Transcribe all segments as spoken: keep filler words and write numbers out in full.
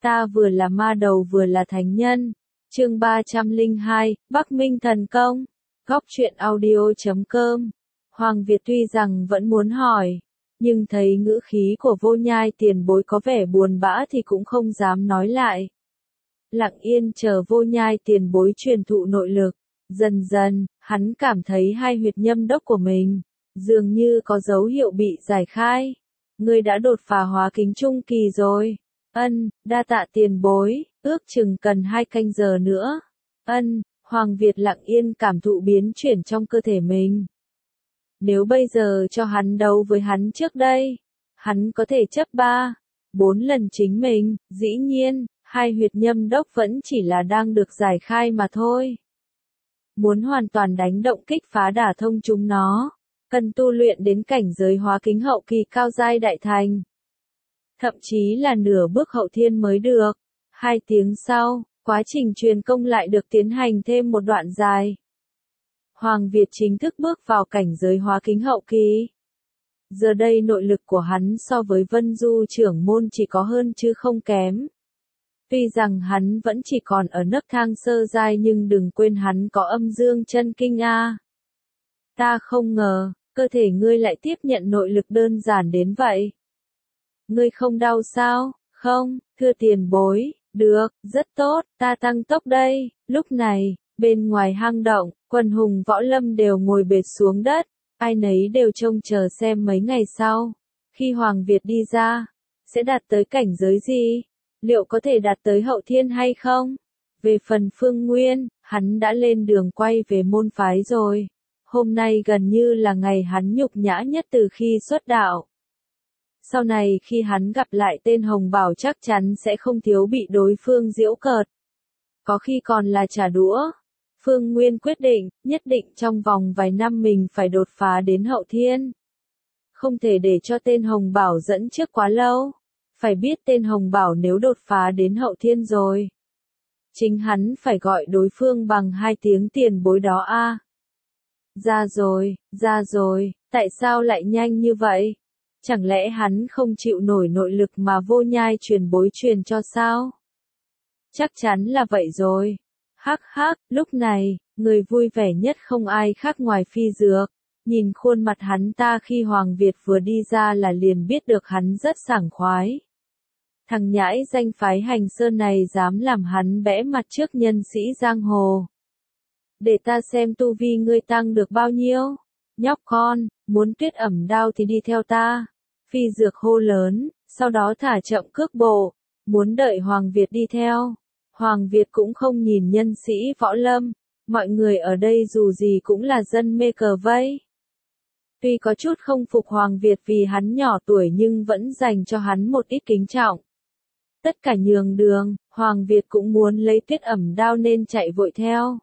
Ta vừa là ma đầu vừa là thánh nhân. Chương ba trăm lẻ hai, Bắc Minh thần công. Góc truyện audio chấm com. Hoàng Việt tuy rằng vẫn muốn hỏi, nhưng thấy ngữ khí của Vô Nhai tiền bối có vẻ buồn bã thì cũng không dám nói lại. Lặng yên chờ Vô Nhai tiền bối truyền thụ nội lực. Dần dần, hắn cảm thấy hai huyệt nhâm đốc của mình dường như có dấu hiệu bị giải khai. Ngươi đã đột phá hóa kính trung kỳ rồi. Ân, đa tạ tiền bối, ước chừng cần hai canh giờ nữa. Ân, Hoàng Việt lặng yên cảm thụ biến chuyển trong cơ thể mình. Nếu bây giờ cho hắn đấu với hắn trước đây, hắn có thể chấp ba, bốn lần chính mình, dĩ nhiên, hai huyệt nhâm đốc vẫn chỉ là đang được giải khai mà thôi. Muốn hoàn toàn đánh động kích phá đả thông chúng nó, cần tu luyện đến cảnh giới hóa kính hậu kỳ cao giai đại thành. Thậm chí là nửa bước hậu thiên mới được. Hai tiếng sau, quá trình truyền công lại được tiến hành thêm một đoạn dài. Hoàng Việt chính thức bước vào cảnh giới hóa kính hậu kỳ. Giờ đây nội lực của hắn so với Vân Du trưởng môn chỉ có hơn chứ không kém. Tuy rằng hắn vẫn chỉ còn ở nấc thang sơ giai nhưng đừng quên hắn có âm dương chân kinh a. Ta không ngờ, cơ thể ngươi lại tiếp nhận nội lực đơn giản đến vậy. Ngươi không đau sao? Không, thưa tiền bối, được, rất tốt, ta tăng tốc đây. Lúc này, bên ngoài hang động, quần hùng võ lâm đều ngồi bệt xuống đất, ai nấy đều trông chờ xem mấy ngày sau, khi Hoàng Việt đi ra, sẽ đạt tới cảnh giới gì? Liệu có thể đạt tới hậu thiên hay không? Về phần Phương Nguyên, hắn đã lên đường quay về môn phái rồi. Hôm nay gần như là ngày hắn nhục nhã nhất từ khi xuất đạo. Sau này khi hắn gặp lại tên Hồng Bảo chắc chắn sẽ không thiếu bị đối phương giễu cợt. Có khi còn là trả đũa. Phương Nguyên quyết định, nhất định trong vòng vài năm mình phải đột phá đến hậu thiên. Không thể để cho tên Hồng Bảo dẫn trước quá lâu. Phải biết tên Hồng Bảo nếu đột phá đến hậu thiên rồi, chính hắn phải gọi đối phương bằng hai tiếng tiền bối đó a. À. Ra rồi, ra rồi, tại sao lại nhanh như vậy? Chẳng lẽ hắn không chịu nổi nội lực mà Vô Nhai truyền bối truyền cho sao? Chắc chắn là vậy rồi. Hắc hắc, lúc này, người vui vẻ nhất không ai khác ngoài Phi Dược. Nhìn khuôn mặt hắn ta khi Hoàng Việt vừa đi ra là liền biết được hắn rất sảng khoái. Thằng nhãi danh phái Hành Sơn này dám làm hắn bẽ mặt trước nhân sĩ giang hồ. Để ta xem tu vi ngươi tăng được bao nhiêu. Nhóc con, muốn tuyết ẩm đao thì đi theo ta. Phi Dược hô lớn, sau đó thả chậm cước bộ, muốn đợi Hoàng Việt đi theo. Hoàng Việt cũng không nhìn nhân sĩ võ lâm, mọi người ở đây dù gì cũng là dân mê cờ vây. Tuy có chút không phục Hoàng Việt vì hắn nhỏ tuổi nhưng vẫn dành cho hắn một ít kính trọng. Tất cả nhường đường, Hoàng Việt cũng muốn lấy tuyết ẩm đao nên chạy vội theo.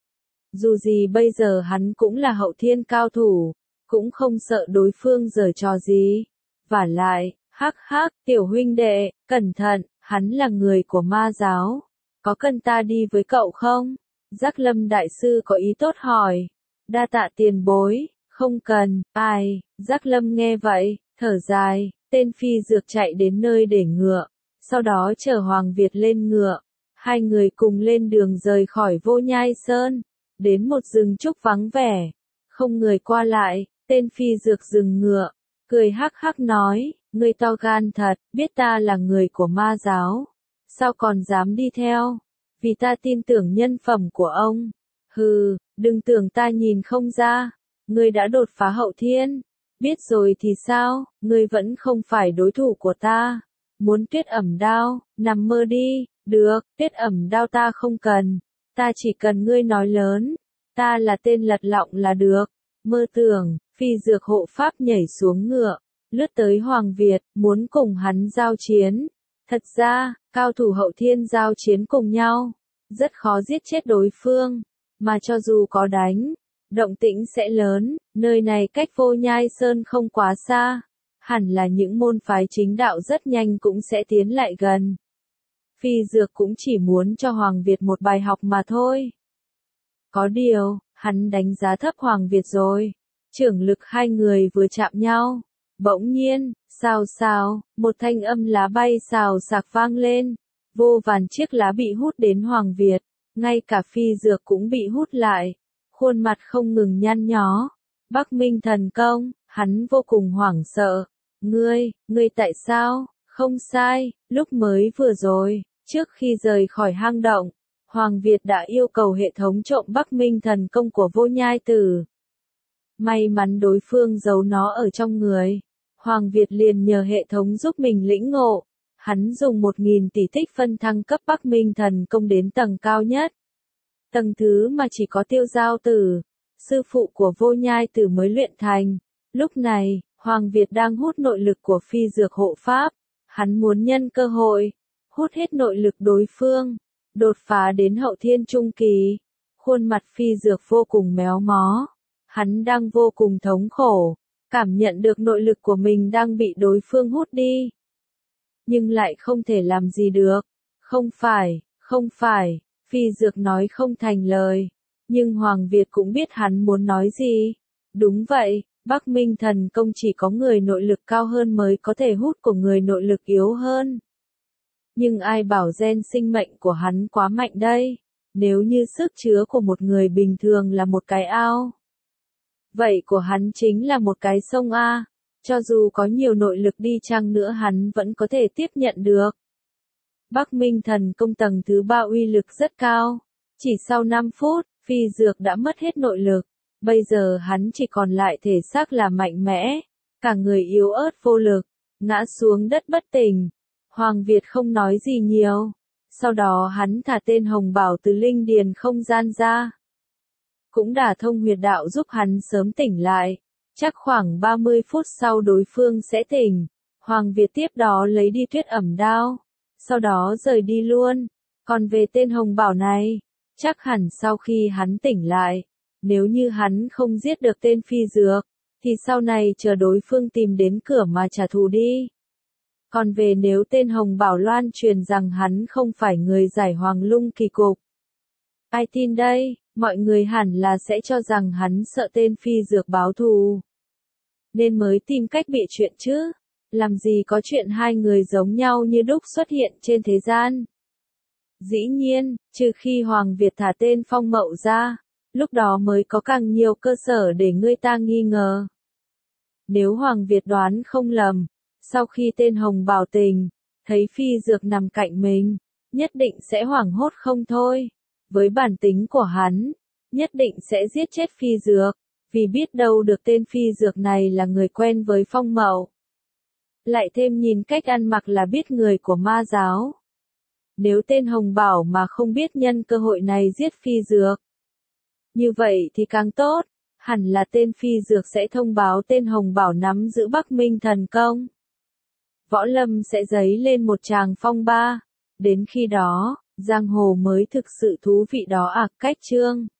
Dù gì bây giờ hắn cũng là hậu thiên cao thủ, cũng không sợ đối phương giở trò gì. Vả lại, hắc hắc, tiểu huynh đệ, cẩn thận, hắn là người của ma giáo. Có cần ta đi với cậu không? Giác Lâm đại sư có ý tốt hỏi. Đa tạ tiền bối, không cần, ai, Giác Lâm nghe vậy, thở dài, tên Phi Dược chạy đến nơi để ngựa. Sau đó chờ Hoàng Việt lên ngựa, hai người cùng lên đường rời khỏi Vô Nhai Sơn, đến một rừng trúc vắng vẻ, không người qua lại, tên Phi Dược dừng ngựa, cười hắc hắc nói, ngươi to gan thật, biết ta là người của ma giáo, sao còn dám đi theo, vì ta tin tưởng nhân phẩm của ông, hừ, đừng tưởng ta nhìn không ra, ngươi đã đột phá hậu thiên, biết rồi thì sao, ngươi vẫn không phải đối thủ của ta. Muốn tuyết ẩm đao, nằm mơ đi, được, tuyết ẩm đao ta không cần, ta chỉ cần ngươi nói lớn, ta là tên lật lọng là được, mơ tưởng, Phi Dược hộ pháp nhảy xuống ngựa, lướt tới Hoàng Việt, muốn cùng hắn giao chiến. Thật ra, cao thủ hậu thiên giao chiến cùng nhau, rất khó giết chết đối phương, mà cho dù có đánh, động tĩnh sẽ lớn, nơi này cách Vô Nhai Sơn không quá xa. Hẳn là những môn phái chính đạo rất nhanh cũng sẽ tiến lại gần. Phi Dược cũng chỉ muốn cho Hoàng Việt một bài học mà thôi. Có điều, hắn đánh giá thấp Hoàng Việt rồi. Trưởng lực hai người vừa chạm nhau. Bỗng nhiên, xào xào, một thanh âm lá bay xào xạc vang lên. Vô vàn chiếc lá bị hút đến Hoàng Việt, ngay cả phi dược cũng bị hút lại, khuôn mặt không ngừng nhăn nhó. Bắc Minh thần công, hắn vô cùng hoảng sợ. Ngươi, ngươi tại sao? Không sai, lúc mới vừa rồi, trước khi rời khỏi hang động, Hoàng Việt đã yêu cầu hệ thống trộm Bắc Minh thần công của Vô Nhai Tử. May mắn đối phương giấu nó ở trong người. Hoàng Việt liền nhờ hệ thống giúp mình lĩnh ngộ. Hắn dùng một nghìn tỷ tích phân thăng cấp Bắc Minh thần công đến tầng cao nhất. Tầng thứ mà chỉ có Tiêu Giao Tử, sư phụ của Vô Nhai Tử mới luyện thành. Lúc này, Hoàng Việt đang hút nội lực của phi dược hộ pháp. Hắn muốn nhân cơ hội, hút hết nội lực đối phương, đột phá đến hậu thiên trung kỳ. Khuôn mặt phi dược vô cùng méo mó. Hắn đang vô cùng thống khổ, cảm nhận được nội lực của mình đang bị đối phương hút đi. Nhưng lại không thể làm gì được. Không phải, không phải, phi dược nói không thành lời. Nhưng Hoàng Việt cũng biết hắn muốn nói gì. Đúng vậy, Bắc Minh thần công chỉ có người nội lực cao hơn mới có thể hút của người nội lực yếu hơn. Nhưng ai bảo gen sinh mệnh của hắn quá mạnh đây? Nếu như sức chứa của một người bình thường là một cái ao, vậy của hắn chính là một cái sông A. Cho dù có nhiều nội lực đi chăng nữa hắn vẫn có thể tiếp nhận được. Bắc Minh thần công tầng thứ ba uy lực rất cao. Chỉ sau năm phút, phi dược đã mất hết nội lực. Bây giờ hắn chỉ còn lại thể xác là mạnh mẽ. Cả người yếu ớt vô lực, ngã xuống đất bất tỉnh. Hoàng Việt không nói gì nhiều. Sau đó hắn thả tên Hồng Bảo từ linh điền không gian ra. Cũng đả thông huyệt đạo giúp hắn sớm tỉnh lại. Chắc khoảng ba mươi phút sau đối phương sẽ tỉnh. Hoàng Việt tiếp đó lấy đi tuyết ẩm đao. Sau đó rời đi luôn. Còn về tên Hồng Bảo này, chắc hẳn sau khi hắn tỉnh lại, nếu như hắn không giết được tên phi dược, thì sau này chờ đối phương tìm đến cửa mà trả thù đi. Còn về nếu tên Hồng Bảo loan truyền rằng hắn không phải người giải Hoàng Lung kỳ cục, ai tin đây? Mọi người hẳn là sẽ cho rằng hắn sợ tên phi dược báo thù, nên mới tìm cách bịa chuyện chứ. Làm gì có chuyện hai người giống nhau như đúc xuất hiện trên thế gian. Dĩ nhiên, trừ khi Hoàng Việt thả tên Phong Mậu ra, lúc đó mới có càng nhiều cơ sở để người ta nghi ngờ. Nếu Hoàng Việt đoán không lầm, sau khi tên Hồng Bảo tỉnh, thấy phi dược nằm cạnh mình, nhất định sẽ hoảng hốt không thôi. Với bản tính của hắn, nhất định sẽ giết chết phi dược, vì biết đâu được tên phi dược này là người quen với Phong Mậu. Lại thêm nhìn cách ăn mặc là biết người của ma giáo. Nếu tên Hồng Bảo mà không biết nhân cơ hội này giết phi dược, như vậy thì càng tốt, hẳn là tên phi dược sẽ thông báo tên Hồng Bảo nắm giữ Bắc Minh thần công. Võ lâm sẽ dấy lên một tràng phong ba. Đến khi đó, giang hồ mới thực sự thú vị đó à, cách chương.